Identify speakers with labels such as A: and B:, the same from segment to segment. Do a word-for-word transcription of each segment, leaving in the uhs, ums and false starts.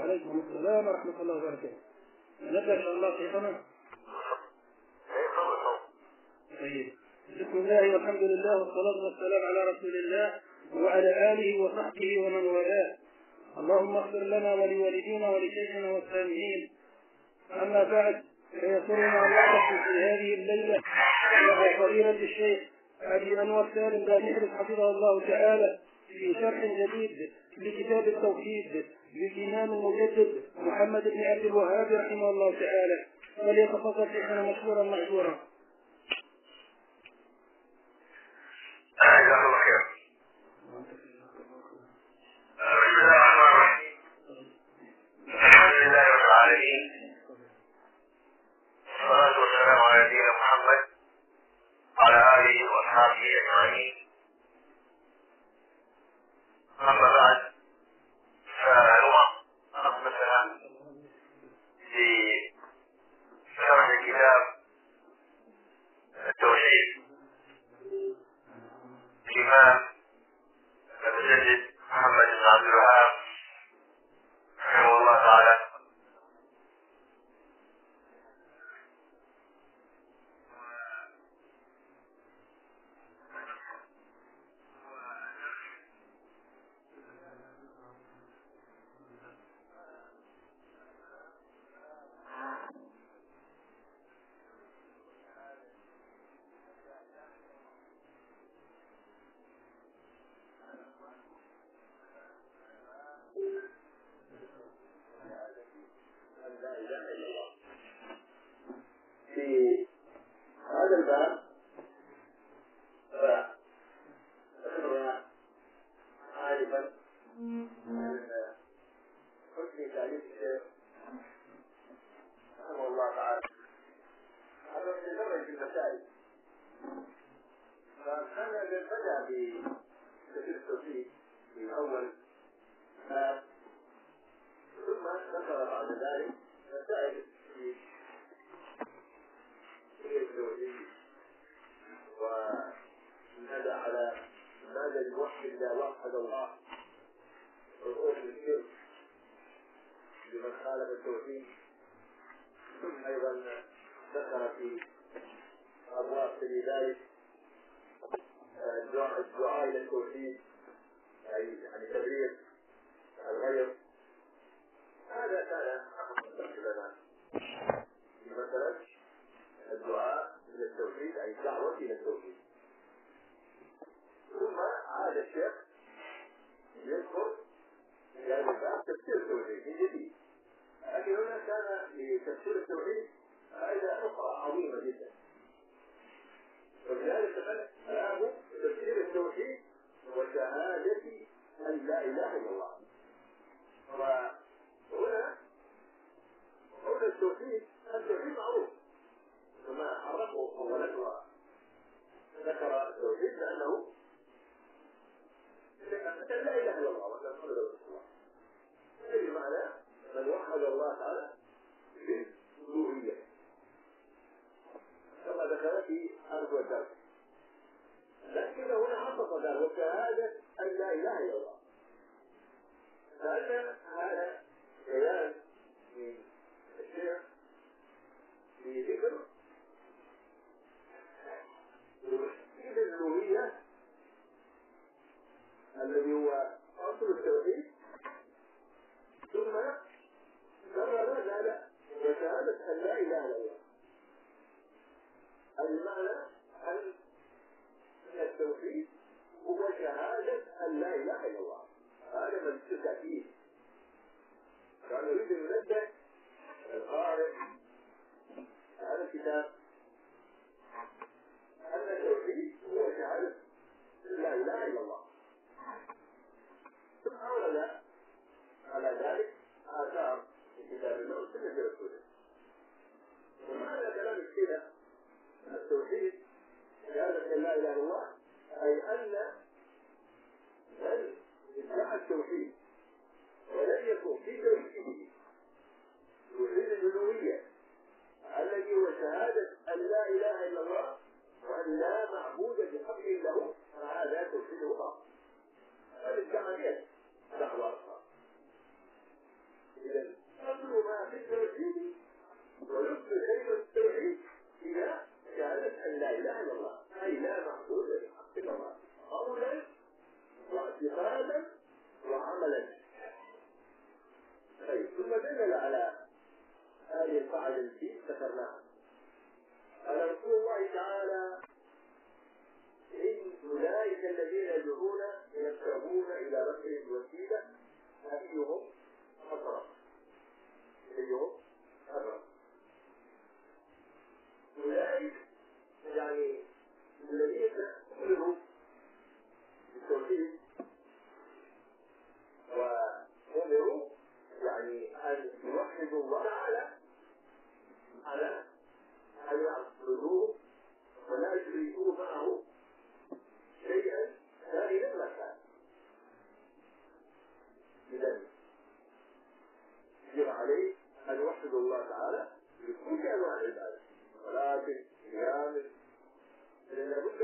A: وعليكم السلام ورحمة الله وبركاته. نبدأ إن شاء الله شيخنا. طيب. بسم الله والحمد لله والصلاة والسلام على رسول الله وعلى آله وصحبه ومن والاه. اللهم اغفر لنا ولوالدينا ولشيخنا والسامعين. أما بعد، فيسرنا أن نقف في هذه الليلة مع فضيلة الشيخ أبي أنور سالم بن حفظه الله تعالى في شرح جديد لكتاب التوحيد للإمام المجدد محمد بن عبد الوهاب رحمه الله تعالى. وليتفضل شيخنا مشكورا مأجورا.
B: جزاك الله خير. بسم الله الرحمن الرحيم. الحمد لله رب العالمين، والصلاة والسلام على نبينا محمد وعلى آله وأصحابه أجمعين. أما بعد، فنوع مثلا في شرح كتاب التوحيد الإمام المجدد محمد بن عبد الوهاب رحمه الله تعالى. في هذا الباب فذكرنا عارفا من حسن تعليم الشيخ رحمه الله تعالى هذا يتدرج في المسائل. فكان بدأ بتفسير التوحيد في أول باب، ثم ذكر بعد ذلك مسائل في التوحيد ونادى على ماذا الموحد إذا وحد الله، وقوف الشرك لمن خالف التوحيد. أيضا ذكر في أبواب في ذلك الدعاء إلى التوحيد، أي يعني تبرير الغير. هذا كان لنا مثلا الدعاء إلى التوحيد، أي الدعوة إلى التوحيد. ثم عاد الشيخ يذكر يعني الباب تفسير التوحيد من جديد، لكن هنا كان لتفسير التوحيد فائدة أخرى عظيمة جدا، ولذلك باب تفسير التوحيد وشهادة أن لا إله إلا الله. وهنا قول التوحيد، التوحيد معروف ثم عرفه أولا وذكر التوحيد لأنه لا إله إلا الله ولا محمد رسول الله، هذه معنى من وحد الله تعالى بالألوهية كما ذكر في أرض والدرس. لكن هنا حقق ذلك وشهادة أن لا إله إلا الله، لأن هذا بيان من الشيخ في ذكر توحيد الألوهية الذي هو أصل التوحيد، ثم كرر ذلك وشهادة أن لا إله إلا الله. المعنى أن التوحيد هو شهادة أن لا إله إلا الله، هذا من التأكيد. يوحدوا الله تعالى على أن يعبدوه ولا يشركوا معه شيئا ثانيا ما كان. إذا يجب عليه أن يوحدوا الله تعالى بكل أنواع العبادة، صلاة، صيام، لأن لابد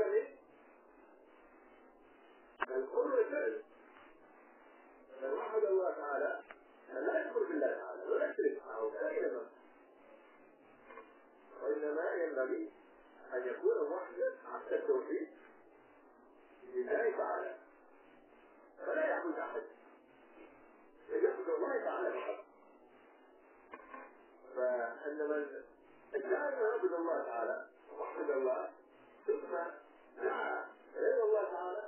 B: من القول والفعل. من وحد الله تعالى لا يكفر بالله تعالى ولا يشرك معه دائما، وإنما ينبغي أن يكون موحدا على التوحيد لله تعالى، فلا يعبد أحد، يعبد الله تعالى فقط. فأن من ادعى أن يعبد الله تعالى وحد الله ثم دعا غير الله تعالى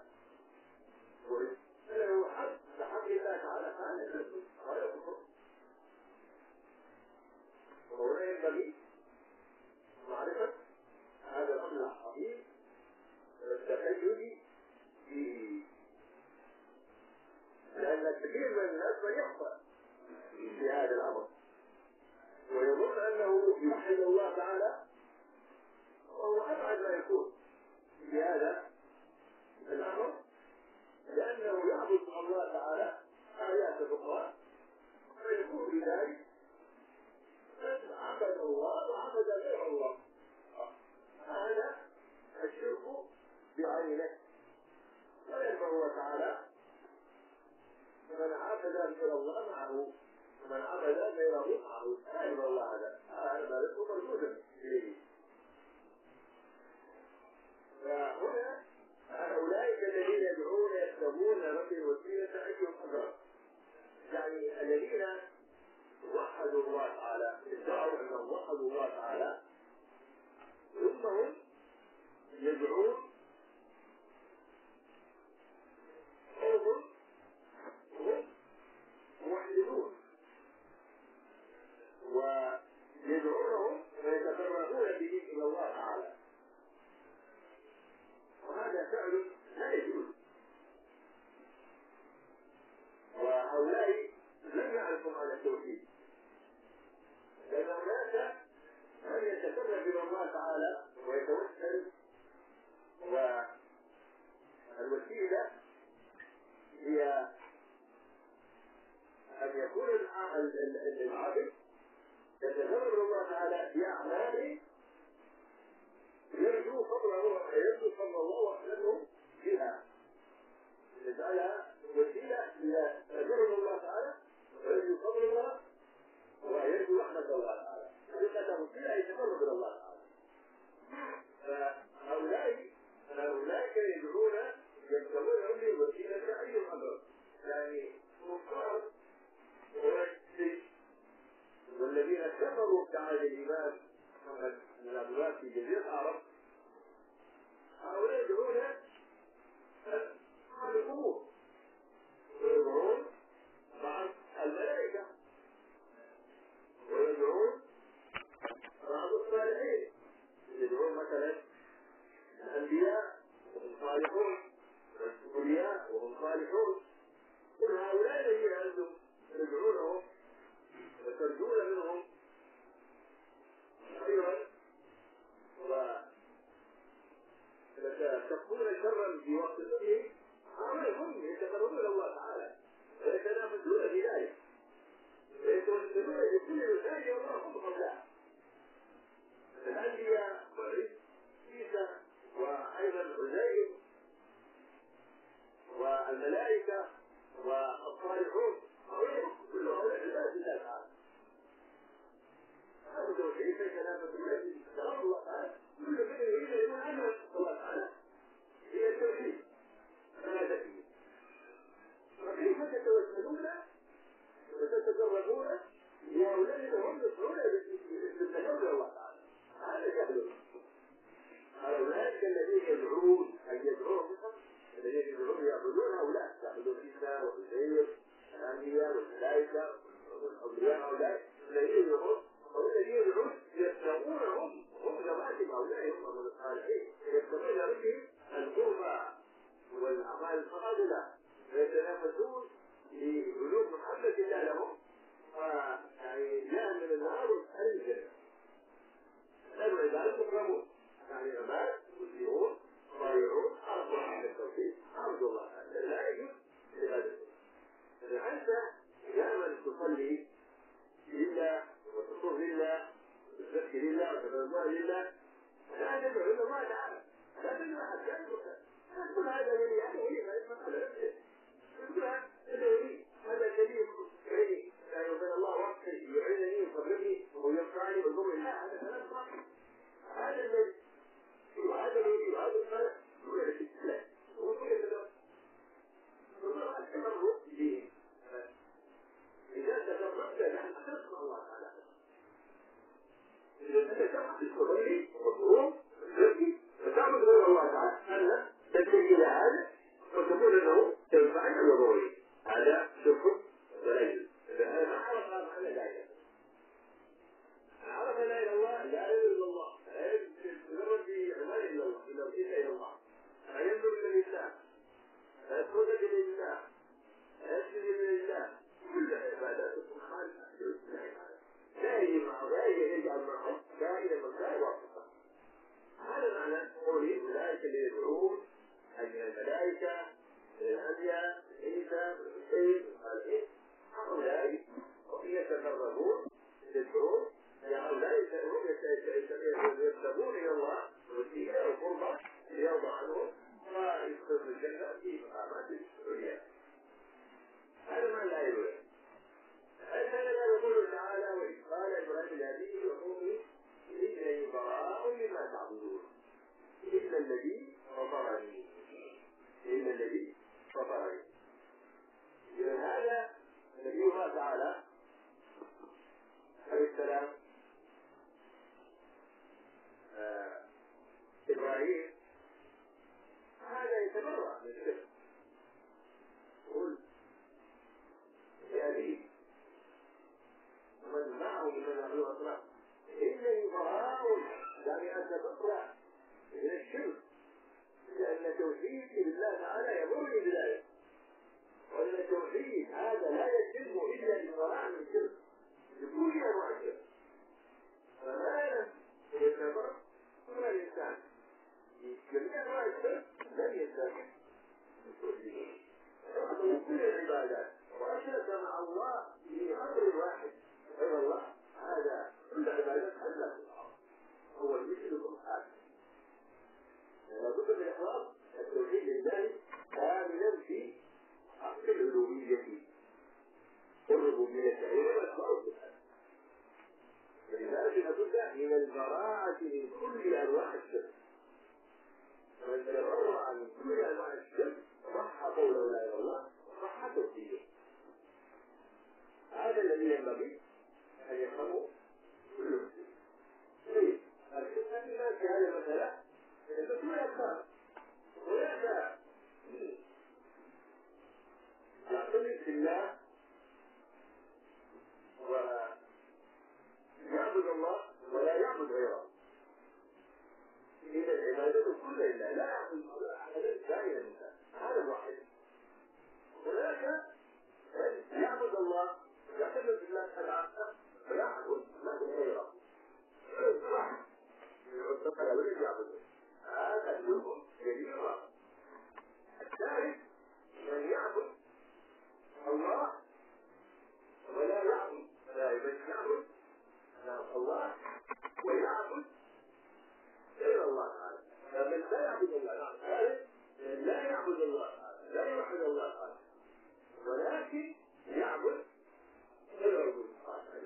B: وإنه حق بحق الله تعالى فهذا يكفر ولا يكفر. وهنا ينبغي معرفة هذا الأمر العظيم والتقيد فيه، لأن كثير من الناس من يخطأ في هذا الأمر ويظن أنه يوحد الله تعالى، وهو أبعد ما يكون في هذا الأمر، لأنه يعبد الله تعالى آيات أخرى فيكون بذلك عبد الله وعبد غير الله. هذا الشرك بعينه، لا ينفع الله تعالى من عبد غير الله معه، من عبد غيره معه لا ينفع الله. هذا هذا رزق مردود إليه. فهنا أولئك الذين يدعون يبتغون ربهم الوسيلة أيهم أقرب، يعني الذين وحدوا الله تعالى، ادعوا أنهم وحدوا الله تعالى، ثم هم يدعون قوم هم موحدون ويدعونهم ويتقربون بهم إلى الله تعالى، وهذا فعل لا يجوز. وهؤلاء لم يعرفوا معنى التوحيد، لأن هناك من يتقرب إلى الله تعالى ويتوسل، والوسيلة هي أن يكون العبد يتقرب إلى الله تعالى بأعمال يرجو فضله يرجو فضل الله وحده فيها، يجعلها وسيلة إلى تقرب الله تعالى ويرجو فضل الله ويرجو رحمة الله تعالى، حقيقة وسيلة يتقرب إلى الله تعالى. فهؤلاء أولئك يدعون يبتغون ربهم وسيلة أيهم أقرب، يعني كفار قريش والذين كفروا بعد الإمام محمد بن عبد الوهاب في جزيرة العرب، هؤلاء يدعون مع القبور ويدعون مع الملائكة ويدعون مع الصالحين، يدعون مثلا الأنبياء وهم صالحون والأولياء وهم صالحون. كل هؤلاء الذين أنتم تدعونهم وترجون منهم خيرا وتكون شرا في وقت الدين، هؤلاء هم يتقربون الى الله تعالى ويتنافسون في ذلك ويتوسلون لكل مثال الله هم هؤلاء الانبياء وعيسى وايضا عزير والملائكه والصالحون، هؤلاء كل هؤلاء عباد الله تعالى. هذا توحيد يتنافسون في الله تعالى، كل من يريد ان يؤمن الله تعالى هي التوحيد فلا تكفي. فكيف تتوسلون وتتقربون لهؤلاء الذين هم يدعون بالتقرب الى الله تعالى؟ هذا جهل. هؤلاء الذين يدعون ان يدعوهم الذين يدعون يعبدون هؤلاء، يعبدون عيسى وعزير الانبياء والملائكه والاولياء، هؤلاء الذين يدعون والذين يدعون يبتغونهم هم جماعه هؤلاء هم الصالحين، يبتغون ربهم القربى والاعمال الفاضله ويتنافسون لعلوم محبه الله لهم، ويعني جاء تصلي لله وتصوم لله وتزكي لله وتتوضا لله لا تدعو الا الله تعالى لا تدعو احد يعبدك تقول هذا ولي هذا ولي هذا المساله نفسه تقول هذا ولي هذا الذي يعني يعني وبين الله وقت يعينني ويقربني وينفعني ويضر لا هذا كلام باطل هذا الذي وهذا الولي وهذا الخلق هو الذي لا هو كذا والله التقرب به إذا تقربت لأن تسمع الله تعالى إذا أنت تعبد الصلي والصوم والزكي فتعبد غير الله تعالى أن تلتجي إلى هذا وتقول أنه تنفعني أو يضرني هذا شرك ولا يجوز فهذا ما عرف معنى لا إله عرف لا إله إلا الله لا إله إلا الله لا يتجرد بعبادة إلا الله إلا إلا الله لا ينظر إلى الإنسان لا يتوجد إلى الإنسان لا يسجد لله كل عبادات خالصة لا يجب مع ذلك يجعل معه كائنا من كائن واسطة هذا معنى قوله أولئك اللي يدعون من الملائكة من الأنبياء عيسى الحسين الصالحين هؤلاء يتقربون يدعون هؤلاء يتقربون إلى الله والسيئة والقربى ليرضى عنهم ويدخلون الجنة في مقامات العليا هذا ما لا يوجد هذا لا يقول تعالى وإذ قال إبراهيم لأبيه وقومه إنني براء مما تعبدون إلا الذي فطرني إلا الذي فطرني إذن هذا نبي الله تعالى عليه السلام آه إبراهيم هذا يتبرأ من الشرك قل لأبيه ومن معه من الأهل والأصنام إنني براء يعني أن تبرأ من الشرك لأن توحيد لله تعالى يضرني بذلك وأن التوحيد هذا لا يتم إلا بالبراءة من الشرك بكل أنواع الشرك فما لم يتبرأ كل الإنسان جميع أنواع الشرك لم يستطيع من كل العبادات وأشرك مع الله في أمر واحد غير الله هذا كل عبادات حلت هو المشرك الحاكم لابد من إخلاص التوحيد لله كاملا في حق الألوهية والربوبية والأسماء والصفات فلذلك لابد من البراءة من كل أنواع الشرك من تبرأ من كل أنواع الشرك صح قوله لا إله إلا الله وصح توحيده هذا الذي ينبغي أن يفهمه كل مسلم. طيب الإنسان في هذه المسألة يدرس ما يختار هناك يعتمد في الله ويعبد الله ولا يعبد غيره إذا العبادة كلها لله لا يعبد أحدا ثانيا هذا الواحد هناك يعبد الله يعتمد في الله العقل ويعبد ما غيره يعتقد ولد يعبد هذا اليوم كبير الثالث من يعبد الله ولا يعبد لا يبقى يعبد الله ويعبد غير الله تعالى فمن لا يعبد الله تعالى لا يعبد الله تعالى لا يوحد الله تعالى ولكن يعبد غير الله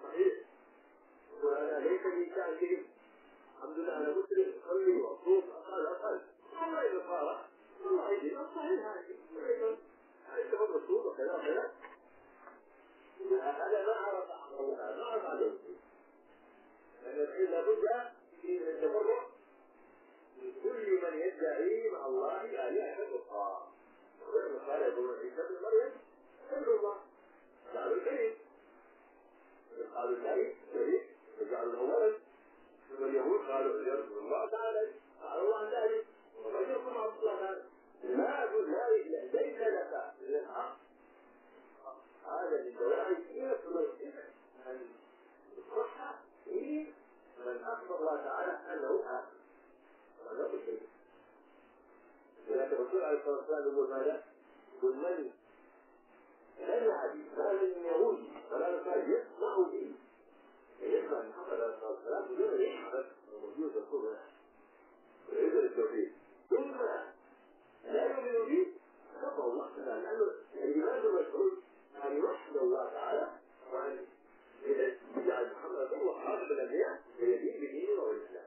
B: صحيح. وأنا ليس لي شأن بهم. الحمد لله أنا مسلم أصلي وأصوم أقل أقل. والله إذا صار والله دين صحيح هذه. أيضا عندهم الرسول وكذا وكذا. هذا ما عرف ما عرف عليه. لأن الحين لابد من التفرق من كل من يدعي مع الله آلهة أخرى. قال ابن عيسى ابن مريم ابن الله جعلوا الكريم قالوا الكريم كريم وجعلوا له ولد. واليهود قالوا يرسل الله تعالى قال الله ذلك وغيركم عبد الله تعالى لا لا ليس لك للحق. هذا من دواعي كثيرة تمكن أن تصح فيه من أخبر الله تعالى أنه آخر وأنه شيء. لكن الرسول عليه الصلاة والسلام يقول ماذا؟ يقول من لم يعدي ما من يهودي ولا نصارى يسمع به يسمع محمد عليه الصلاة والسلام بدون يسمع موجود الرسول هنا ويعيد التوحيد ثم لا يؤمن به كفر الله تعالى. لأنه الإيمان المشهود أن يوحد الله تعالى وأن يجعل محمد هو خاتم الأنبياء ويدين بدينه والإسلام.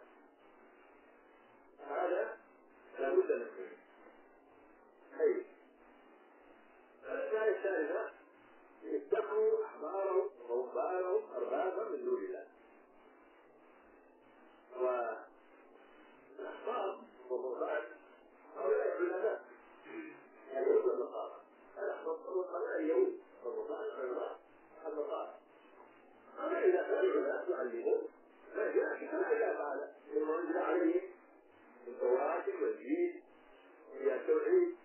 B: هذا لابد من فيه. خير. الآية الثالثة اتخذوا أحبارهم ورهبانهم أربابا من دون الله. والأحبار والرهبان هؤلاء علماء اليهود والنصارى. الأحبار والرهبان اليهود والرهبان علماء النصارى. أما إذا كانوا الناس يعلمون ما جاء في كلام الله تعالى مما أنزل عليهم من التوراة والإنجيل وهي التوحيد.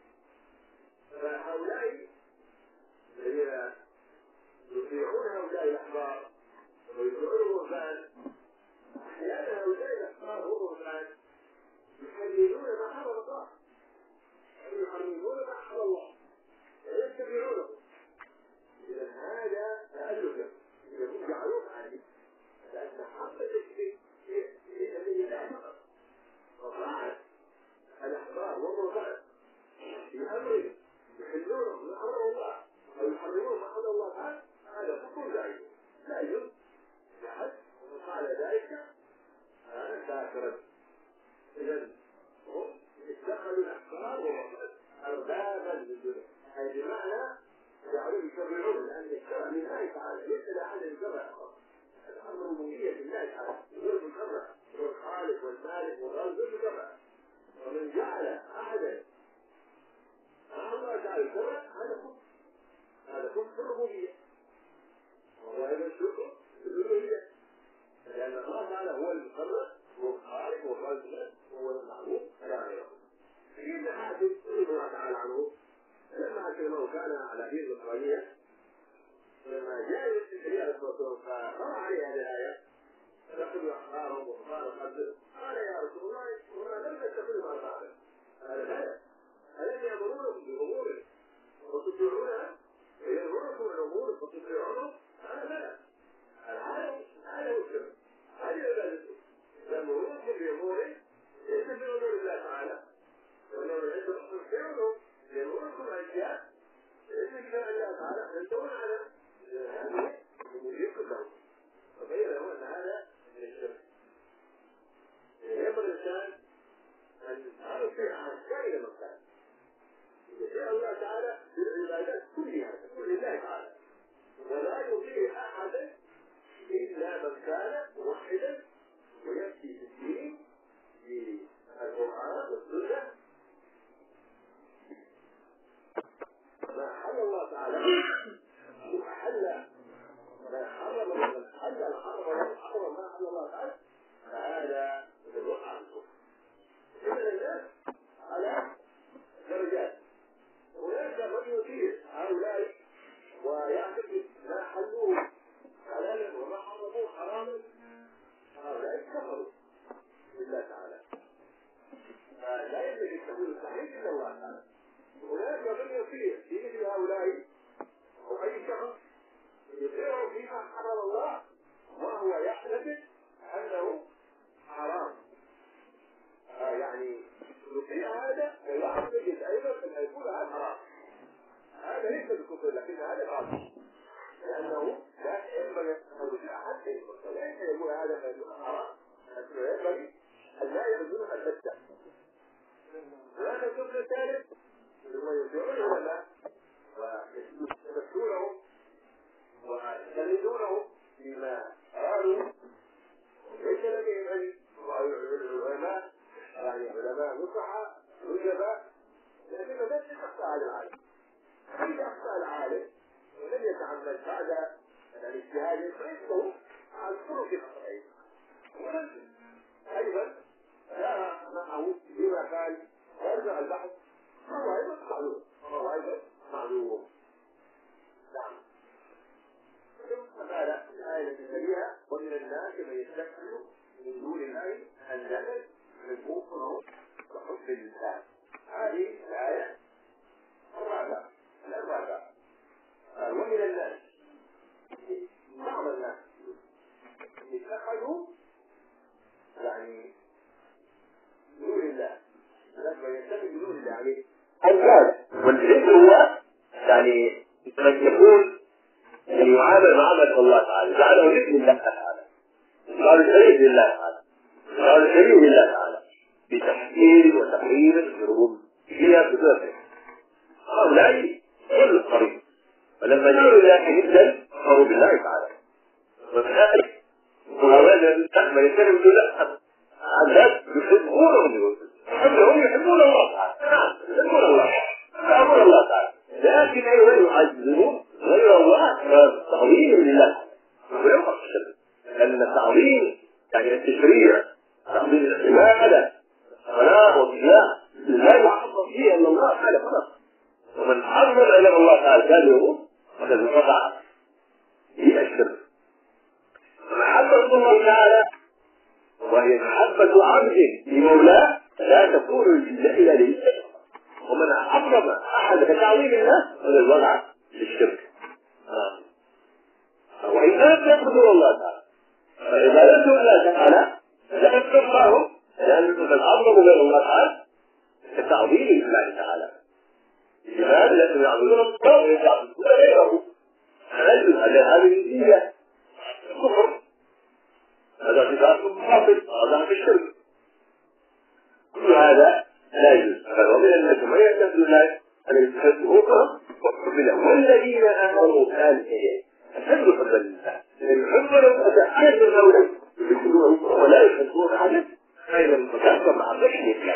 B: فهؤلاء الذين يطيعون هؤلاء الأحبار ويطيعون الرهبان أحيانا هؤلاء الأحبار والرهبان يحللون ما حرم الله ويحرمون ما حرم الله ويتبعونه. إذا هذا تألف يكون جعلوك عليه لأن محبتك في سبيل الله فقط. وطاعة الأحبار والرهبان في أمر يحلونه ما حرم الله أو يحرمون ما حرم الله تعالى هذا كفر زائد لا يجوز لأحد. ومن فعل ذلك كان كافرا. إذا هم اتخذوا الأحبار والرهبان أربابا من دونه أي بمعنى جعلوا يكبرون لأن الشرع لله تعالى ليس لأحد يكبر الأمر ربوبية لله تعالى غير مكبر والخالق والمالك والرازق غير مكبر. ومن جعل أحدا مع الله تعالى يكبر هذا كفر. هذا كفر في الربوبية وهو أيضا الشكر في الألوهية لأن الله تعالى هو المكبر هو الخالق والرازق هو المعبود لا غيره. في حادث الله تعالى عنه لما كلمه كان على دين النصرانية لما جاء النبي عليه الصلاة والسلام فقرأ عليه هذه الآية تأخذوا أحبارهم ورهبانهم قال يا رسول الله وما لم تتخذوا أربابا. قال بلى ألم يأمرونكم بأمور وتطيعونها ويأمركم الأمور وتطيعونهم؟ قال بلى. هذا هذا هو الشرك. هذه عبادته. يأمرونكم بأمور ليس من أمور الله تعالى وإنما عندهم تطيعونهم يأمركم أشياء ليس من الله تعالى ينتهون عنها. هذه مجيب له وبين له أن هذا من الشرك. ينبغي الإنسان أن يطيع أحكام إلى مكان يطيع الله تعالى في العبادات كلها كل الله تعالى ولا يطيع أحدا إلا من كان موحدا ويمشي في الدين بالقرآن والسنة ما حل الله تعالى وحل ما حرم من حل الحرم وحرم ما حل الله تعالى فهذا من الوقع الكفر. إذن الناس على درجات. هناك من يطيع هؤلاء ويعتقد ما حلوه حلالا وما حرموه حراما هؤلاء كفروا بالله تعالى. لا يملك التحليل الصحيح إلا الله تعالى. هناك من يطيع في مثل هؤلاء أو أي شخص يطيعه فيما حرم الله وهو يعتقد أنه حرام. آه يعني يطيع هذا ويعتقد أيضا أن يكون هذا حرام. هذا ليس بالكفر لكن هذا غلط لأنه لا ينبغي حتى ليس يقول هذا ينبغي أن لا يبذلها البتة. وهذا الكفر الثالث هو يرجعون العلماء ويستبشرونهم ويستندونهم بما قالوا ليس لديهم علم. العلماء يعني علماء نصحى نجباء، لكنه لم يخفى على العالم. إذا أخطأ العالم ولم يتعمد هذا الاجتهاد فإنه على الطرق الخطأين. ولكن أيضا لا معه بما قال يرجع البحث فهو أيضا معلوم، فهو أيضا معلوم. نعم. ثم قال الآية التي تليها: ومن الناس من يستكبر من دون الله أندادا يحبونه كحب الله. هذه الآية الرابعة الرابعة. ومن الناس بعض الناس اتخذوا يعني دون الله، لما يتخذ دون الله يعني أنداد. والعلم هو يعني من يكون يعني يعامل معاملة الله تعالى، جعله ابن الله تعالى، قال شريك لله تعالى، قال شريك لله تعالى بتحكيم وتحريم الربوبية بذاته. هؤلاء كل الطريق، ولما جعلوا الله جدا صاروا بالله تعالى. وذلك وهؤلاء من يتكلم يقول لا، الناس يحبونهم يحبون يحبون الله تعالى، نعم يحبون الله يحبون الله تعالى، لكن أيضا يعززون غير الله تعظيم لله ويوقف الشرك. لأن التعظيم يعني التشريع، تعظيم العبادة الصلاة والصيام لا يعظم فيه إلا الله تعالى فقط. ومن عظم إلى الله تعالى كان يقول وقد انقطع هي الشرك. محبة الله تعالى وهي محبة عبد لمولاه لا تكون إلا لله. ومن عظم أحد كتعظيم الله فقد وضع للشرك. آه. وإن كانت يقدر الله تعالى فعبادته الله تعالى لا يكفرهم، لأنه من عظم غير الله تعالى كتعظيم الله تعالى. لماذا؟ لأنه يعبدون الله ويعبدون غيره. هذه الدية كفر، هذا صفات باطل، هذا في الشرك. كل هذا لا يجوز. ومن الناس من يتخذ الله أن يتخذه كفرا وحبنا، والذين آمنوا كان أشد حبا لله، لأن حبا أشد الأولى يحبونه ولا يحبون أحدا فإذا متكبر مع بشر الله.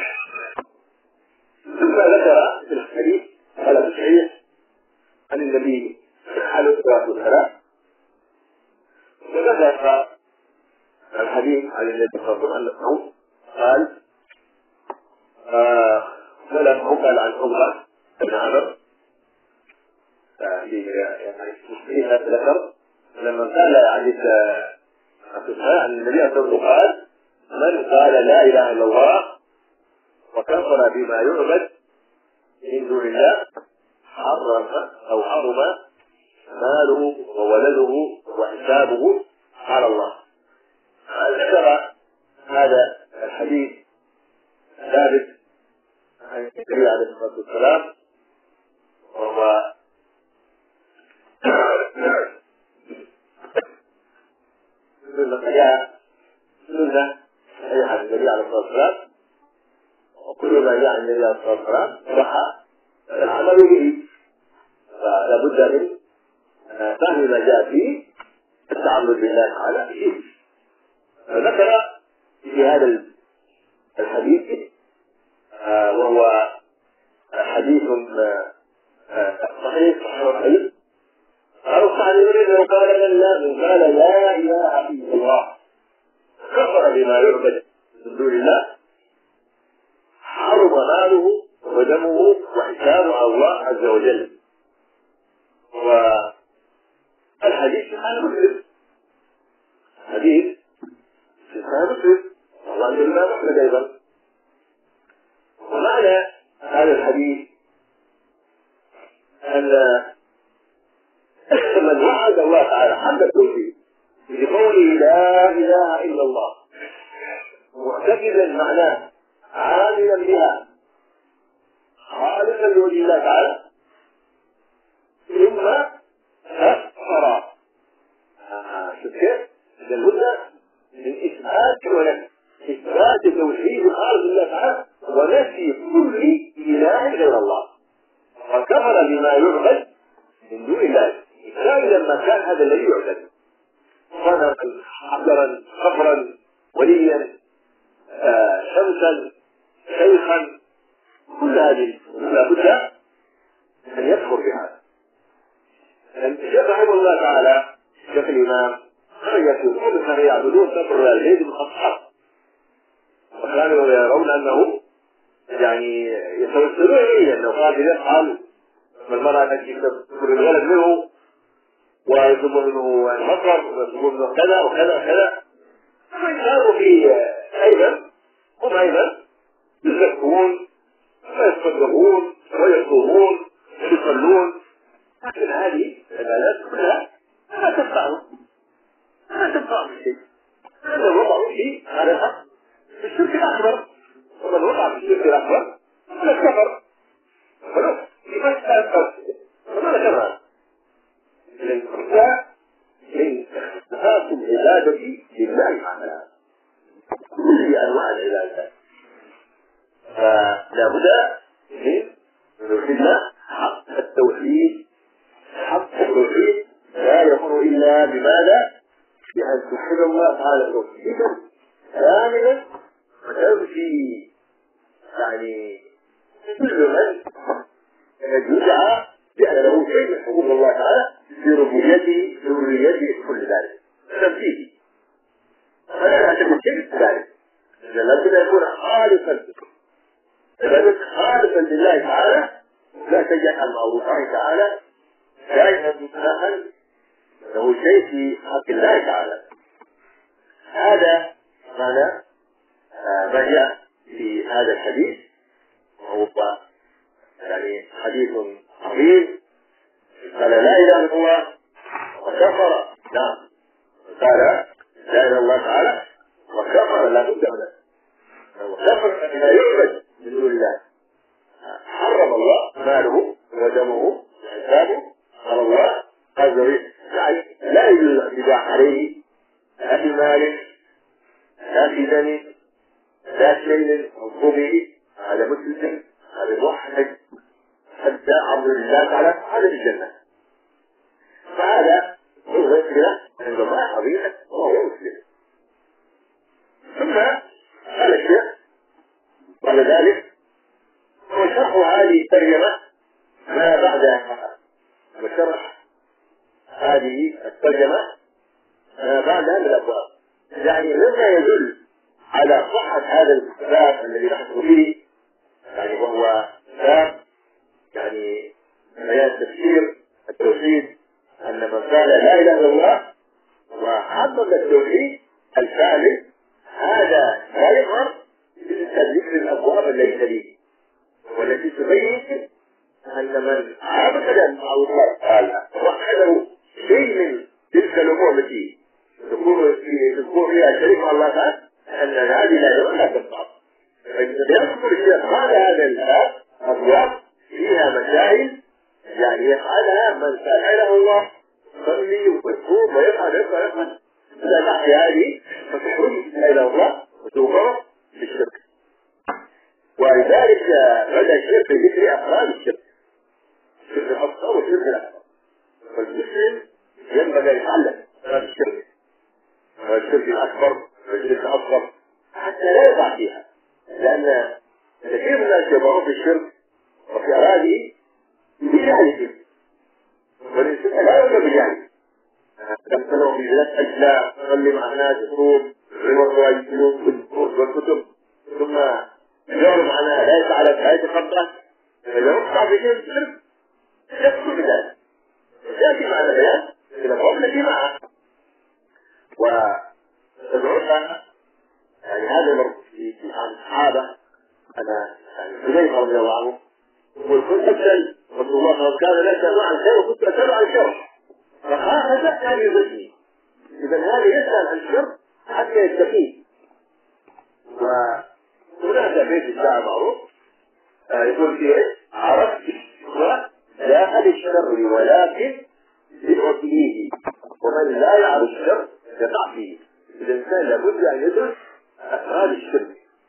B: ثم ذكر في الحديث على تصحيح عن النبي عليه الصلاة والسلام، وذكر الحديث عن النبي صلى الله عليه وسلم قال ولا قال عن عمر بن عمرو يعني فيها ذكر لما قال حديث عن النبي صلى الله عليه وسلم قال: من قال لا إله إلا الله وكفر بما يعبد من دون الله حرم أو حرم ماله وولده وحسابه على الله. ذكر هذا الحديث ثابت عن النبي عليه الصلاة والسلام، وهو سنة جاء سنة صحيحة عن النبي عليه الصلاة والسلام، وكل ما جاء عن النبي عليه الصلاة والسلام صح العمل به، فلا بد من فهم ما جاء فيه التعبد بالله تعالى فيه. فذكر في هذا الحديث وهو حديث صحيح صحيح أرفع لمن قال من قال لا إله إلا الله كفر بما يعبد من دون الله حرم ماله ودمه وحسابه على الله عز وجل. والحديث في حال مسلم، حديث في حال مسلم والله عند الإمام أحمد أيضا. ومعنى هذا الحديث أن من وعد الله تعالى حمد التوحيد بقوله لا إله إلا الله معتقدا معناه عاملا بها خالصا لوجه الله تعالى، ثم كفر إثبات توحيد خالص لله تعالى ونفي كل إله غير الله، وكفر بما يعبد من دون الله إلا لما كان هذا الذي يعبد صنما حجرا صخرا وليا آه شمسا شيخا، كل هذه لابد أن يكفر بهذا. الشيخ رحمه الله تعالى شيخ الإمام خرج في الأرض كانوا يعبدون كفر العيد بالخطاب، وكانوا يرون أنه يعني يتوسلون إليه، أنه قال إذا قال المرأة التي تذكر الولد منه ويطلب منه المطر ويطلب منه كذا وكذا وكذا، كانوا في أيضا هم أيضا يزكون ويصدقون ويصومون ويصلون، لكن هذه العبادات كلها لا تنفعهم لا تنفعهم شيء، هذا وضعوا في هذا الحق في الشرك الأكبر، ومن وقع في الشرك الأكبر هذا كفر ولو لماذا كفر فماذا كفر؟ لأن من إخلاص العبادة لله معناها كل أنواع العبادات، فلا بد من نوحيد حق التوحيد. حق التوحيد لا يكون إلا بماذا؟ بأن توحد الله تعالى توحيدا كاملا وتنفي يعني كل من يدعى بأن له شيء من حقوق الله تعالى في ربوبيته في ذريته كل ذلك تنفيه، فلا يعتقد شيء ذلك، لابد أن يكون خالصا عبادة خالصا لله تعالى، لا تجعل مع الله تعالى دائما متناهل له شيء في حق الله تعالى. هذا معنى ما جاء في هذا الحديث، وهو يعني حديث عظيم. قال لا اله الا الله وكفر، نعم قال لا اله الا الله تعالى وكفر، لا بد منه وكفر بما يعبد من دون الله، حرم الله ماله ودمه وحسابه على الله قدر، يعني لا يجوز الاعتداء عليه لا في مال لا في دم لا شيء منصوبه، هذا مسلم هذا موحد حتى عبد الله تعالى هذا الجنة، فهذا هو مسلم عند الله عظيما وهو مسلم. ثم قال الشيخ بعد ذلك وشرح هذه الترجمة ما بعدها، وشرح هذه الترجمة ما بعدها من الأبواب، يعني مما يدل على صحة هذا الكتاب الذي نحن فيه، يعني وهو كتاب يعني بيان تفسير التوحيد، أن من قال لا إله إلا الله وحقق التوحيد الكامل هذا لا يظهر ذكر الأبواب التي تليه والتي تبين أن من عبد مع الله تعالى وحده شيء من تلك الأمور التي تكون فيها شريك مع الله تعالى أن هذه لا تنفع. فيذكر الشيخ هذا هذا الباب أبواب فيها مسائل يعني يفعلها من فعله الله يصلي ويصوم ويفعل يفعل يفعل لا تحكي هذه فتخرج إلى الله وتوقف بالشرك. ولذلك بدأ الشيخ بذكر أفراد الشرك، الشرك الأصغر والشرك الأكبر، فالمسلم ينبغي أن يتعلم أفراد الشرك والشرك الأكبر والشرك الأصغر حتى لا يقع فيها، لأن كثير من الناس يقعون في الشرك وفي أراضي بجهلهم، والإنسان لا يؤمن بجهله، لم تنو في ثلاث أجزاء تصلي مع الناس يصوم ويقرأ والكتب ثم يجاوب عنها لا يفعل هذه الخطأ، فإذا وقع في شيء الشرك يكفر بذلك. يأتي مع البيان إلى العملة معه وتدعوها، يعني هذا المرض في عن الصحابة أنا يعني حذيفة رضي الله عنه يقول كنت أسأل رسول الله صلى الله عليه وسلم كان لا يسأل عن شيء وكنت أسأل عن شر فخاف أن يضرني، إذا هذا يسأل عن الشر حتى يستفيد. وهناك بيت الشاعر معروف يقول فيه عرفت الشر لا للشر ولكن لأطيه، ومن لا يعرف الشر يقع فيه. إذا الإنسان لابد أن يدرس أسرار الشرك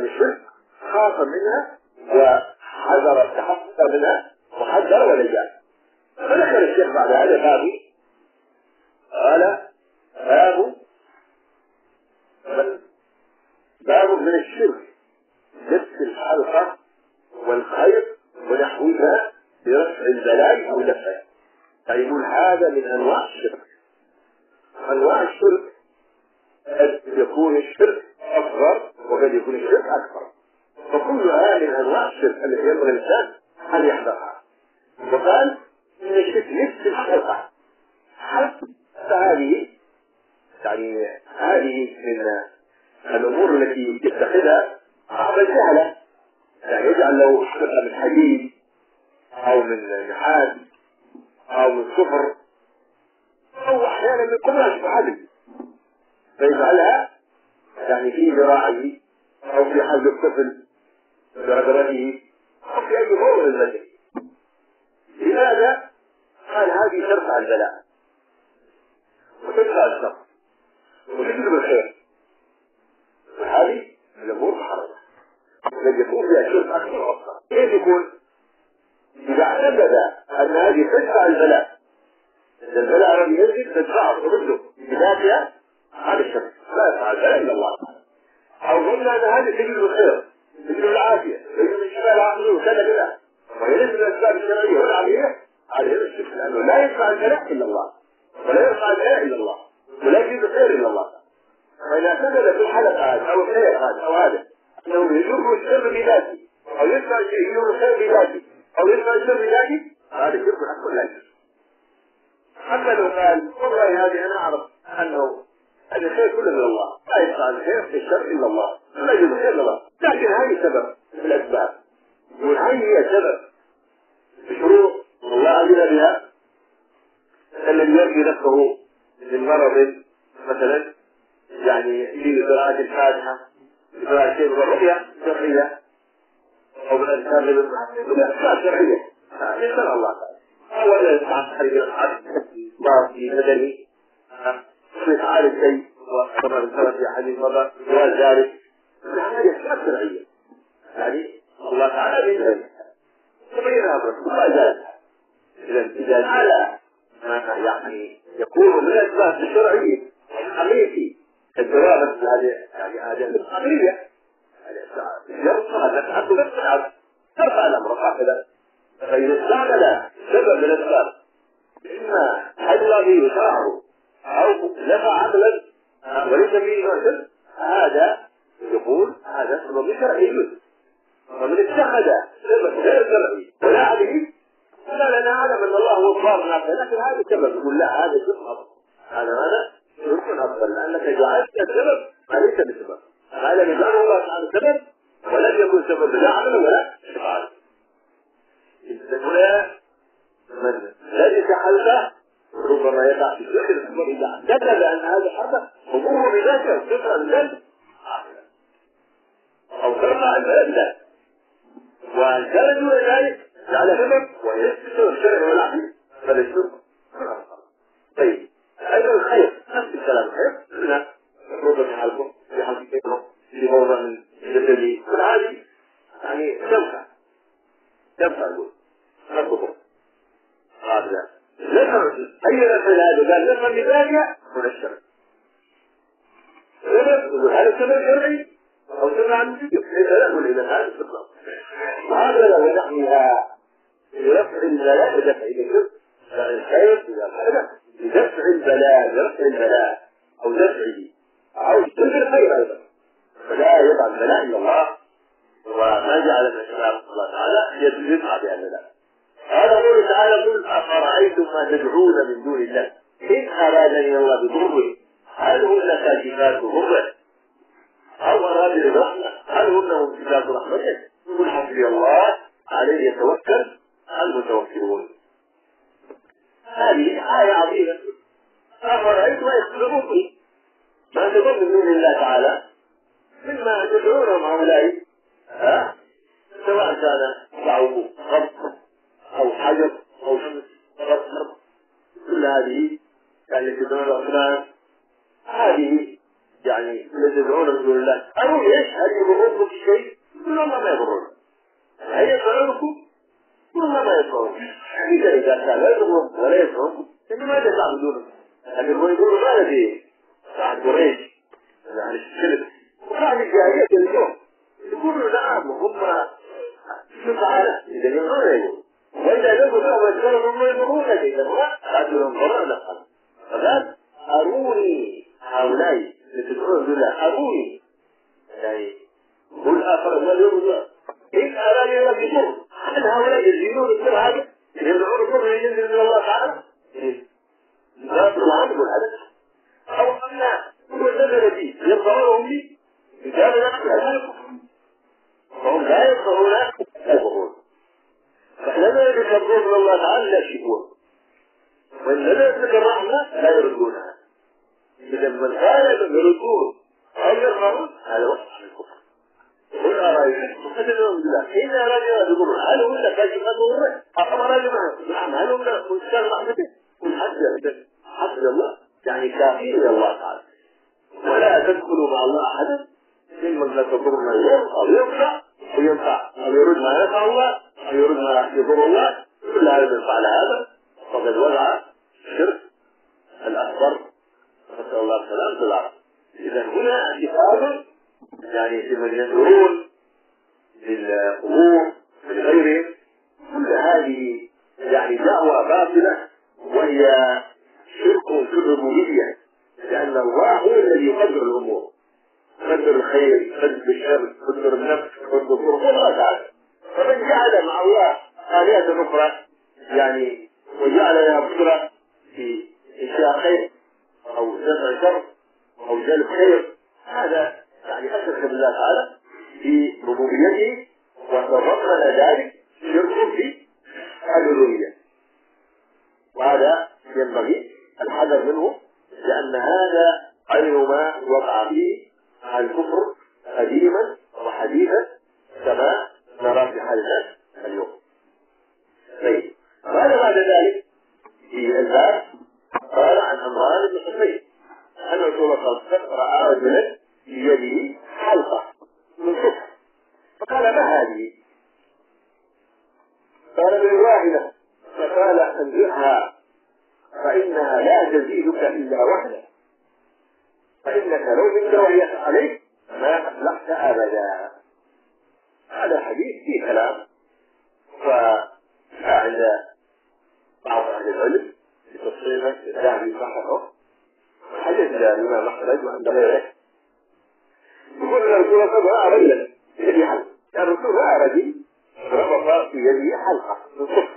B: الشرك خاف منها وحذر التحقق منها وحذر ونجا. فذكر الشيخ بعد هذا باب قال باب باب من الشرك لبس الحلقة والخيط ونحوها برفع البلاء أو دفعه. فيقول هذا من أنواع الشرك. أنواع الشرك قد يكون الشرك أصغر وقد يكون الشرك أكبر، فكلها من أنواع الشرك التي ينبغي الإنسان أن يحذرها. وقال إن الشرك نفس الحلقة. حتى هذه يعني هذه من الأمور التي يتخذها بعض الجهلة، يعني يجعل له حلقة من حديد أو من نحاس أو من صفر أو أحيانا من قماش وحديد، فيجعلها يعني في ذراعه أو في حلق الطفل برقبته أو في أي موضع من البدن. لماذا؟ قال هذه ترفع البلاء وتدفع الشر وتجلب الخير، وهذه الأمور محرمة الذي يكون فيها شرك أكبر وأصغر. كيف يكون؟ إذا اعتقد أن هذه تدفع البلاء، إذا البلاء الذي ينزل تدفعه وترده بذاتها، هذا الشرك لا يفعل البلاء إلا الله تعالى. أو ظن أن هذه تجلب الخير تجلب العافية تجلب الشفاء العقلي وكذا كذا ويلزم الأسباب الشرعية والعقلية، هذا هو الشرك، لأنه لا يدفع البلاء إلا الله ولا يرفع البلاء إلا الله ولا يجيب الخير إلا الله. فإذا اعتقد في الحلقة هذا أو الخير هذا أو هذا أنه يجر الشر بذاته أو يدفع يجر الخير بذاته أو يدفع الشر بذاته، هذا شرك أكبر لا يجوز. حتى لو قال والله هذه أنا أعرف أنه هذا الخير كله من الله، لا يدفع الخير في الشر إلا الله، لا يجوز الخير إلا الله، لكن هذه سبب من الأسباب، وهذه هي سبب بشروط الله أذن بها. الذي يرجي نفسه من مرض مثلا يعني في قراءة الفاتحة قراءة شيء من الرؤيا شرعية أو من الأذكار بالأذكار شرعية يسأل الله تعالى أولا يسعى حريق الحد ضعف في بدني في حال الشيء وكما ذكرت في حديث مضى وذلك هذه أشياء شرعية يعني الله تعالى بينها تبين هذا ما زال. إذا إذا على ما يعني يكون من الأسباب الشرعية الحقيقي الدواء مثل هذه يعني هذه الحقيقية يرفع تتحدث بالصعب ترفع الأمر هكذا. فإذا استعمل سبب من الأسباب إما حل به شرعه أو نفع عملا وليس فيه معجز، هذا يقول هذا سبب شرعي. ومن اتخذ سبب غير شرعي ولا عليه لا لا نعلم أن الله هو الضار نافع، لكن هذا سبب يقول لا هذا شرك أفضل، هذا هذا شرك أفضل لأنك جعلت السبب ما ليس بسبب. هذا نظام الله تعالى سبب ولم يكن سبب لا عمل ولا شفاعة. هنا من لبس حلقة ربما يقع في الشرك الأكبر إذا اعتقد أن هذا حلقة أمور بذاته تقع الجنة أو ترفع البلد وكان دون ذلك على سبب ويسكت الشرع والعقل فالشرك. طيب أيضا الخير نفس الكلام الخير لا ربما في حلقه في حلقه في موضع من جسدي والعادي يعني تنفع تنفع الجزء نفسه هذا نفع أي نفع هذا قال نفع بذلك من الشرع هذا السبب شرعي أو سبب عن الفيديو إذا نقول إذا هذا السبب هذا لو نحوها لرفع البلاء ودفع الشرك الخير لدفع البلاء لرفع البلاء أو دفعه أو تلك الخير أيضا، فلا يضع البلاء إلا الله وما جعل من الشرع الله تعالى يدفع بها البلاء. هذا قول تعالى قل أفرأيتم ما تدعون من دون الله إن أرادني الله بضره هل هن كاشفات ضره أو أراد برحمة هل هن ممسكات رحمته قل حسبي الله عليه يتوكل المتوكلون. هذه آية عظيمة. أفرأيتم ما يخبروني ما تظن من دون الله تعالى مما تدعونهم هؤلاء ها سواء كان صعوب خط أو حجر أو شمس رطب كل هذه يعني تدعون الأصنام هذه يعني التي تدعون من دون الله أو يقول ايش؟ هل يضركم شيء؟ والله ما يضرون. هل يضركم؟ والله ما يضرون. إذا إذا كان لا يضرون ولا يضرون إنه ماذا تعبدون؟ لكن هو يقول ما الذي بعد قريش يعني السلف وقاعد الجاهلية اليوم يقولوا نعم هم سبحانه إذا يضرون يقول وإذا يضرون لهم يضرون هم يضرون إذا ما قاتلهم ضرر نفسهم فقال أروني هؤلاء اللي تدعون بالله أروني يعني قل آخر ما يقول إن أراني ربكم هل هؤلاء يزيدون السر هذا يدعون الكفر ينزل من الله تعالى لا تدعون هذا أو أن كل نزل فيه يرفعونهم لي كان نحن أهلكم فهم لا يرفعون يرفعون فإنما يتكبرون من الله تعالى لا يشركون وإنما يتكبر الرحمة لا يردونها إذا من كان يردون أو يرفعون هذا وصف الكفر قل أرأيتم فتدعون بالله إن أراني ربكم هل هن كاشفات ضره أم أراني معهم هل هن مستغل رحمته قل حسبي حسبي الله يعني كافي إلى الله تعالى ولا تدخلوا مع الله أحدا ممن لا تضرنا اليوم أو ينفع أو ينفع أو يرد ما ينفع الله أو يرد ما يضر الله كل هذا من فعل هذا فقد وضع الشرك الأكبر نسأل الله السلام في الأرض إذا هنا اعتقاد يعني في من ينظرون للقبور ولغيرهم كل هذه يعني دعوة باطلة وهي شرك في الربوبية لأن الله هو الذي يقدر الأمور قدر الخير قدر الشر قدر النفس قدر الضر الله تعالى فمن جعل مع الله آلهة أخرى يعني وجعل لها بصرة في إنشاء خير أو دفع شر أو جلب خير هذا يعني أشرك بالله تعالى في ربوبيته وتضمن ذلك شرك في الألوهية وهذا ينبغي الحذر منه لأن هذا عين ما وقع فيه الكفر قديما وحديثا كما نرى في حال الناس اليوم. طيب قال بعد ذلك في الباب قال عن عمران بن حسين أن رسول الله صلى الله عليه وسلم رأى رجلا في يده حلقة من صفر فقال ما هذه؟ قال من واحدة فقال انزعها فإنها لا تزيدك إلا وحدة فإنك لو منك وهي عليك ما أفلحت أبدا. هذا حديث فيه كلام فعند بعض أهل العلم في تصريفه الذهبي صححه حديث الإمام أحمد وعند غيره يقول أن الرسول صلى الله عليه وسلم رجلا يدي حلقة كان الرسول رأى رجل ربط في يده حلقة من صفر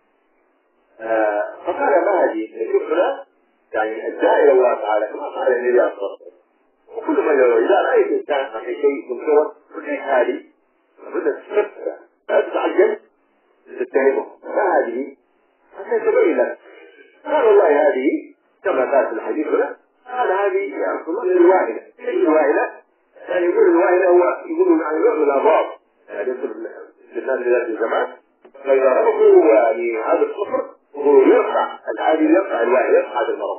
B: فقال ما هذه؟ يشوفنا يعني الداعي إلى الله تعالى كما قال النبي عليه الصلاة والسلام وكل ما يرى إذا رأيت إنسان في شيء من صور وشيء هذه بدأت تستفسر لا تتعجل تتهمه ما هذه؟ حتى تبين لك قال والله هذه كما قال في الحديث هنا قال هذه يا رسول الله الواهنة ايش الواهنة؟ يعني يقول الواهنة هو يقول يعني نوع من الأمراض يعني يقول الناس في ذات الزمان فإذا ربطوا يعني هذا الصفر هو يرفع العادي يرفع الواهنة يرفع هذا المرض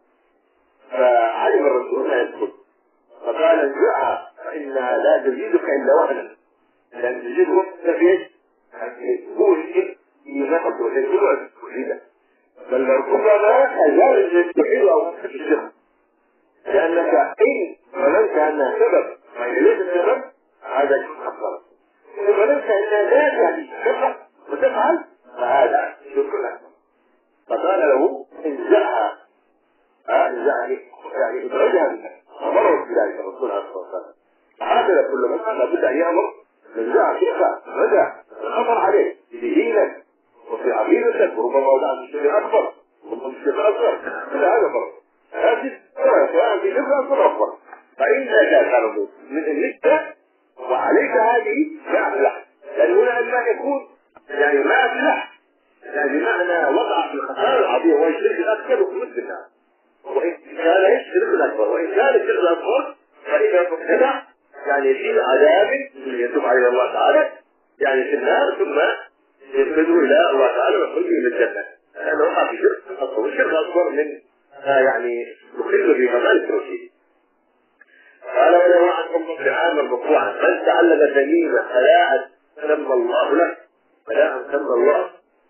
B: فعلم الرسول لا يدخل فقال انزعها فإنها لا تزيدك إلا وهنا لأن تزيد وقت فيه هو شيء ينقض وشيء كله تزيده بل ربما أزال التوحيد أو في الشرك لأنك إن ظننت أنها سبب ليس السبب هذا شرك أكبر إن ظننت أنها لا يعني شرك وتفعل فهذا شرك أكبر فقال له انزعها انزعها يعني ادرجها منك أمره بذلك الرسول عليه الصلاة والسلام هكذا كل من كان لابد أن يأمر انزعها شيخا مدى الخطر عليه في دينك وفي عقيدتك وربما وضع في الشيء أكبر وربما في الشيء أكبر كل هذا فرق هذه سواء في شيء أكبر أكبر فإن كان من النسبة وعليك هذه لا أفلح لأن هنا أن يكون يعني ما أفلح يعني بمعنى وضع في الخسارة العظيمة وهو الشرك الأكبر وخلص بالناس وإن كان الشرك الأكبر وإن كان الشرك الأكبر فإذا تبتدع يعني في عذاب يتوب عليه الله تعالى يعني في النار ثم يفقدوا إلى الله تعالى ويخرجوا إلى الجنة لأنه وقع في شرك أكبر والشرك أكبر من يعني يخل في كمال التوحيد. قال وله عن أم بن عامر من تعلم تميمة فلا أتم الله له فلا أتم الله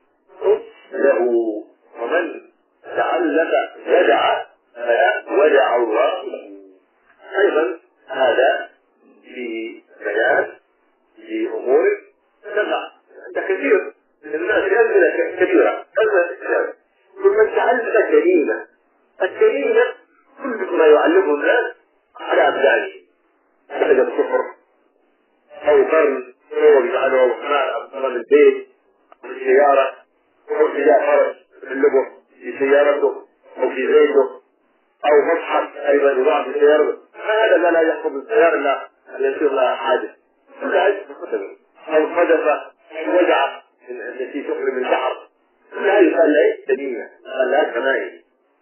B: له، ومن تعلم ودع فلا ودع الله له. أيضا هذا في بيان لأمور تقع عند كثير من الناس، أمثلة كثيرة. كل من تعلم كلمة، الكلمة كل ما يعلمه الناس على أبدانه، هذا الكفر أو قرن هو يجعله أمام البيت أو في السيارة أو في فرس في اللبس في سيارته أو في بيته أو مصحف أيضا يضع في سيارته، هذا ما لا يحفظ السيارة إلا أن يصير لها حادث. كل هذه تقدم أو صدفة وجعة التي تخرج من البحر، كل هذه قال لها تميمة، قال لها كمائن.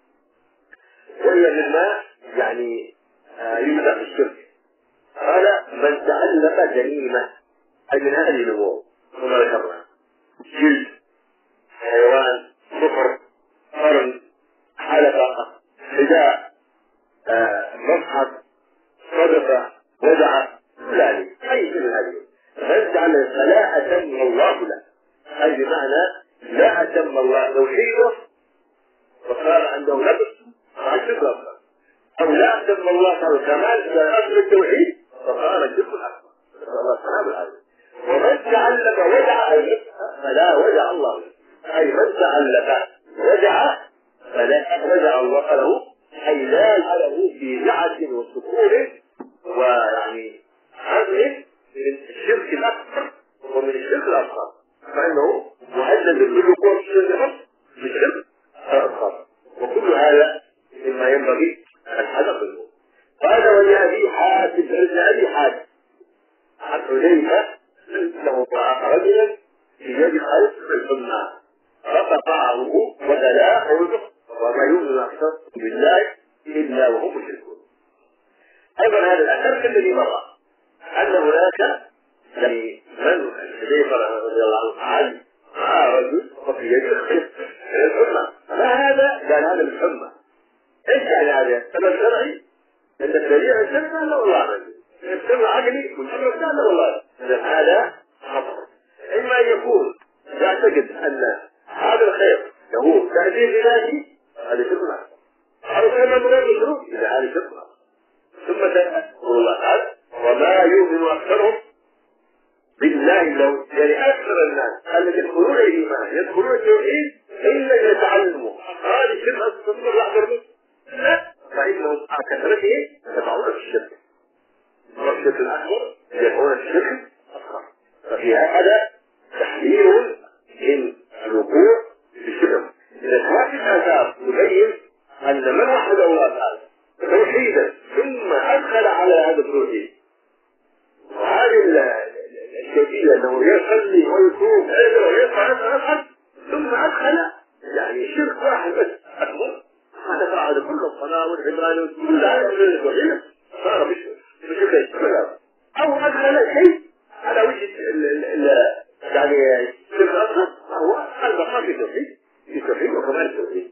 B: وهي مما يعني يبدأ في الشرك. قال من تعلم جريمة أي من هذه الأمور كما ذكرنا، جلد حيوان صفر قرن حلقة حذاء مصحف صدفة وجعة، كل هذه أي من هذه من تعلم فلا أتم الله له، أي بمعنى لا أتم الله توحيده وصار عنده لبس مع الشرك الأكبر، أو لا أتم الله تعالى كمال إلى أصل التوحيد فصار الشرك الأكبر. الله سبحانه وتعالى. ومن تعلم ودع فلا ودع الله له، أي من تعلم ودع فلا ودع الله له، أي لا له في زعة وسكون ويعني عزم من الشرك الأكبر ومن الشرك الأصغر، فإنه مهدد بالوقوع في الشرك بالشرك الأصغر. وكل هذا مما ينبغي الحذر منه. قال ولأبي حاتم ابن أبي حاتم عن حذيفة له طاعة رجلا في يد خلف الحمى فقطعه ودلاه ورزقه وما يؤمن أكثر بالله إلا وهم مشركون. أيضا هذا الأثر الذي مر أن هناك يعني من حذيفة رضي الله عنه مع رجل وفي يد خلف الحمى، فهذا قال هذا الحمى ايش يعني هذا؟ سبب شرعي ان الشريعه الشرع لا والله عندي السبب عقلي والشرع لا والله. هذا خطر. اما ان يكون يعتقد ان هذا الخير له تأثير الهي هذا شرك اكبر، او كما مراد الشروط اذا هذا شرك اكبر. ثم تقول الله تعالى وما يؤمن اكثرهم بالله لو يعني اكثر الناس الذين يدخلون الايمان يدخلون التوحيد الا يتعلموا هذه الشرك اكبر لحظه لا، فإنهم كثرته يقعون في الشرك. الشرك الأكبر يقعون في الشرك الأصغر. ففي هذا تحذير من الوقوع في الشرك. إذا كانت الآثار تبين أن من وحد الله تعالى توحيدا ثم أدخل على هذا التوحيد وهذه الكيفية أنه يصلي ويصوم ويصلي ويصلي ثم أدخل يعني شرك واحد بس أكبر، هذا فعل كل الصلاة والعبادة كل هذا من الوحيد صار بشكل الكلام، أو أدخل شيء على وجه يعني الشرك الأصغر هو البقاء في التوحيد في التوحيد وكمال التوحيد.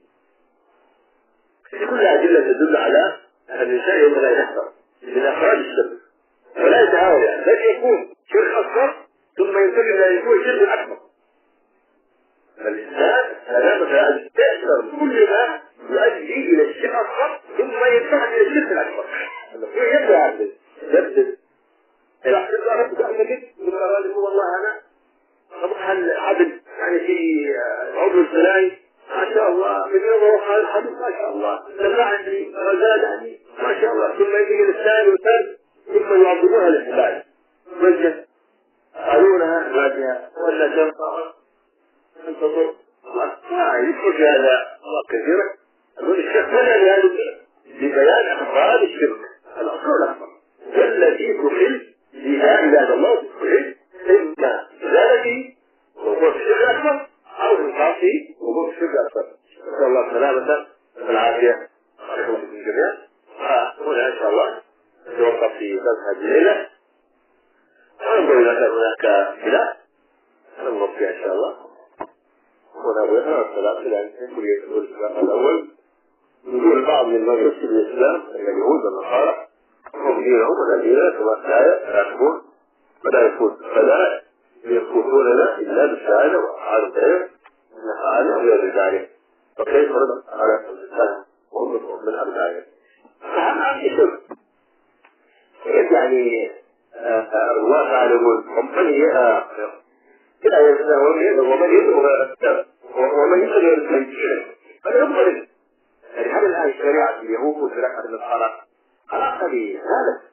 B: كل أدلة تدل على أن الإنسان لا يحذر من أخراج الشرك ولا يتهاون، يعني بل يكون شرك أصغر ثم ينتقل إلى يكون شرك أكبر. فالإنسان أمامه أن تأثر كل ما يؤدي إلى الشرك الأصغر ثم ينتقل إلى الشرك الأكبر. يبدأ هذا يبدأ الأحد الله ربك أمك من أراد والله أنا طبعا العدل يعني في عضو الفلاني ما شاء الله من يوم روح هذا الحديث ما شاء الله سمعني رزالني ما شاء الله، ثم يجي الثاني والثالث ثم يعظمونها للعباد وجه قالونها راجها ولا جنطة انتظر ما يدخل في هذا الله كثيرا. أقول الشيخ هنا لبيان أخبار الشرك الأصول الأكبر والذي دخل فيها عباد الله التوحيد إما ذلك وهو في الشرك الأكبر أو القاصي وهو في الشرك الأكبر. نسأل الله السلامة والعافية عليكم الجميع. هنا إن شاء الله نتوقف في درس هذه الليلة وننظر إذا كان هناك خلاف ننظر فيها إن شاء الله. ونبغينا السلام إلى كلية الإسلام الأول نقول بعض من مدرسة الإسلام اليهود والنصارى هم دينهم الذين كما لا يكون فلا يفوت فلا يفوتوننا إلا بالشهادة وعلى ذلك نفعل غير ذلك فكيف رد على الإنسان وهم من أبنائه أهم عن الشرك كيف يعني الواقع يقول ومن كده ومن يدعو ومن يدعو التنجيل فلا يقبل يعني هذا الآن الشريعة اليهود وشريعة النصارى علاقة بهذا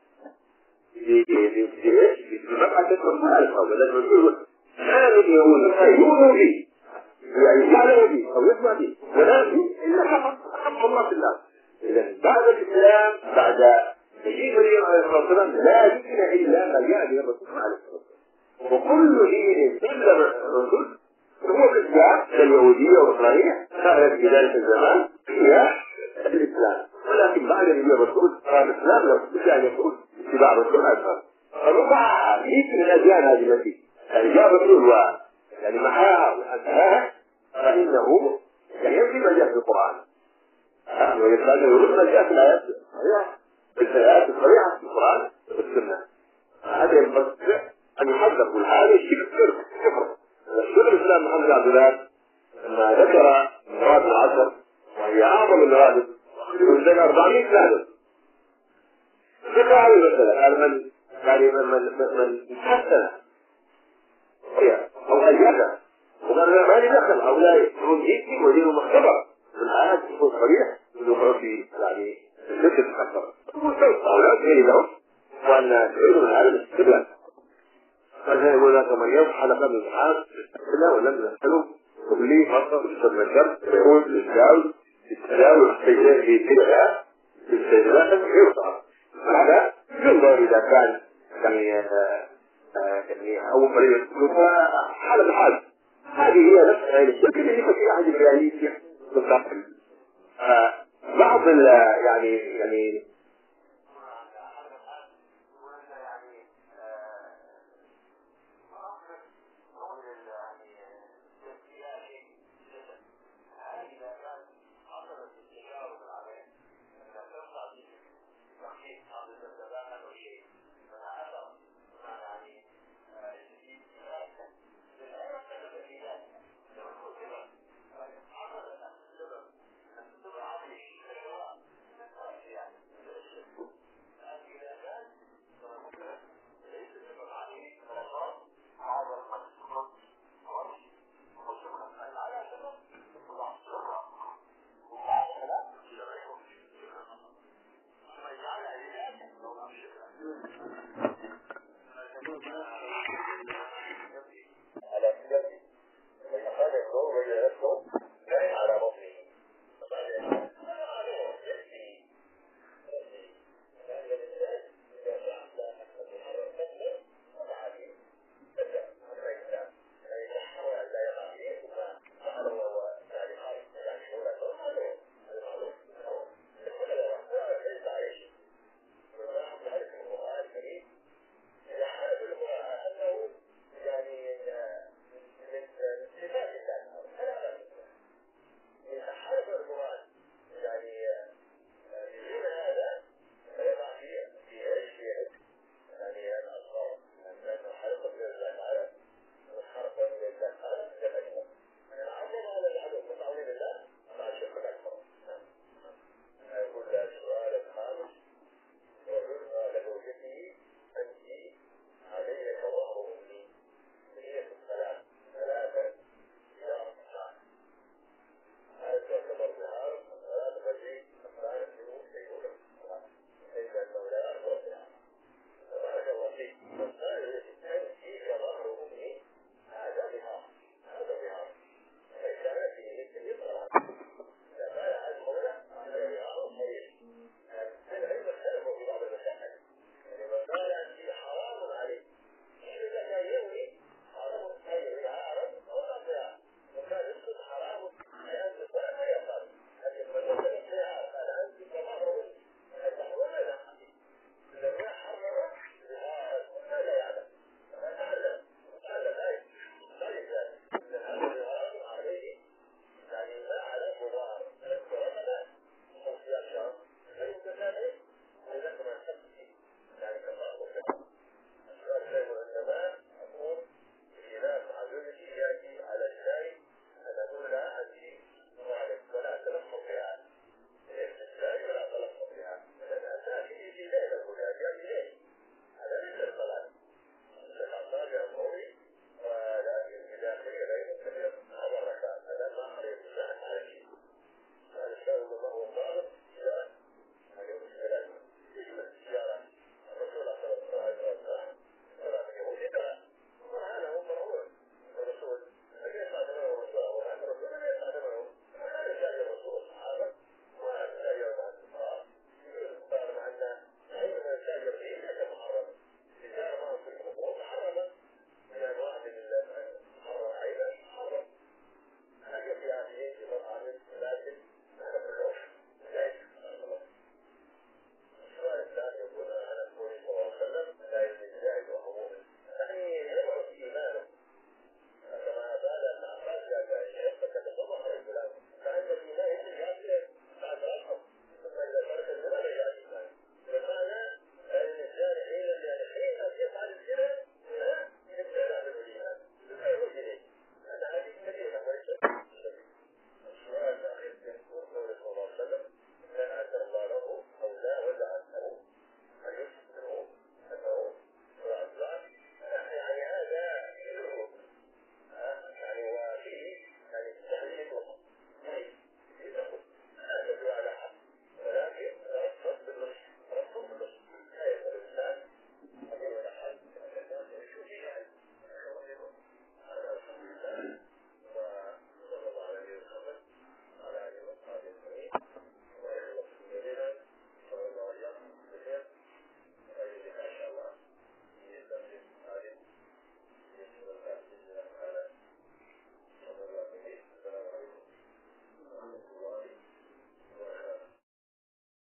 B: بمبعث الرسول القوم الذي يقول هذا اليهود يؤمنوا به يعني يعلموا به أو يسمع به ولكن إلا حق حق الله في الناس إذا بعد الإسلام بعد تجيب النبي عليه الصلاة والسلام لا يمكن إلا ما جاء به الرسول عليه الصلاة والسلام وكل دين إلا الرسول هو الإسلام اليهودية والنصرانية كانت في ذلك الزمان هي الإسلام ولكن بعد النبي الرسول قال الإسلام لا يستطيع أن يكون اتباع الرسول أكثر فربع مئة من الأديان هذه التي يعني جاء الرسول يعني محاها وأنهاها فإنه يعني يمكن ما جاء في القرآن ويسأل يقول ما جاء في الآيات الصحيحة في الآيات الصحيحة في القرآن والسنة هذا ينبغي أن يحذر والحالي الشرك كفر الشيخ الإسلام محمد عبد الله لما ذكر النوادي العشر وهي أعظم النوادي يوجد أربعمائة نادي ذكر هذه المسألة قال من يعني من من من حسن أو أجازة وقال ما لي دخل هؤلاء يكون جيدي ودينه مختبر الآيات تكون صريح ودخلوا في يعني الشرك الأكبر هؤلاء غير لهم وأن تعيدوا من هذا الاستقلال فهذا يقول لك من يصحى لقد الامتحان لا ولم نسأله وبليه فرصة في الشر يقول الإسلام التداول في تلك السيدات غير صعب هذا ينظر إذا كان يعني يعني أول مريض حالة بحال هذه هي نفسها الشرك اللي في أحد الرياليين بالضبط بعض يعني يعني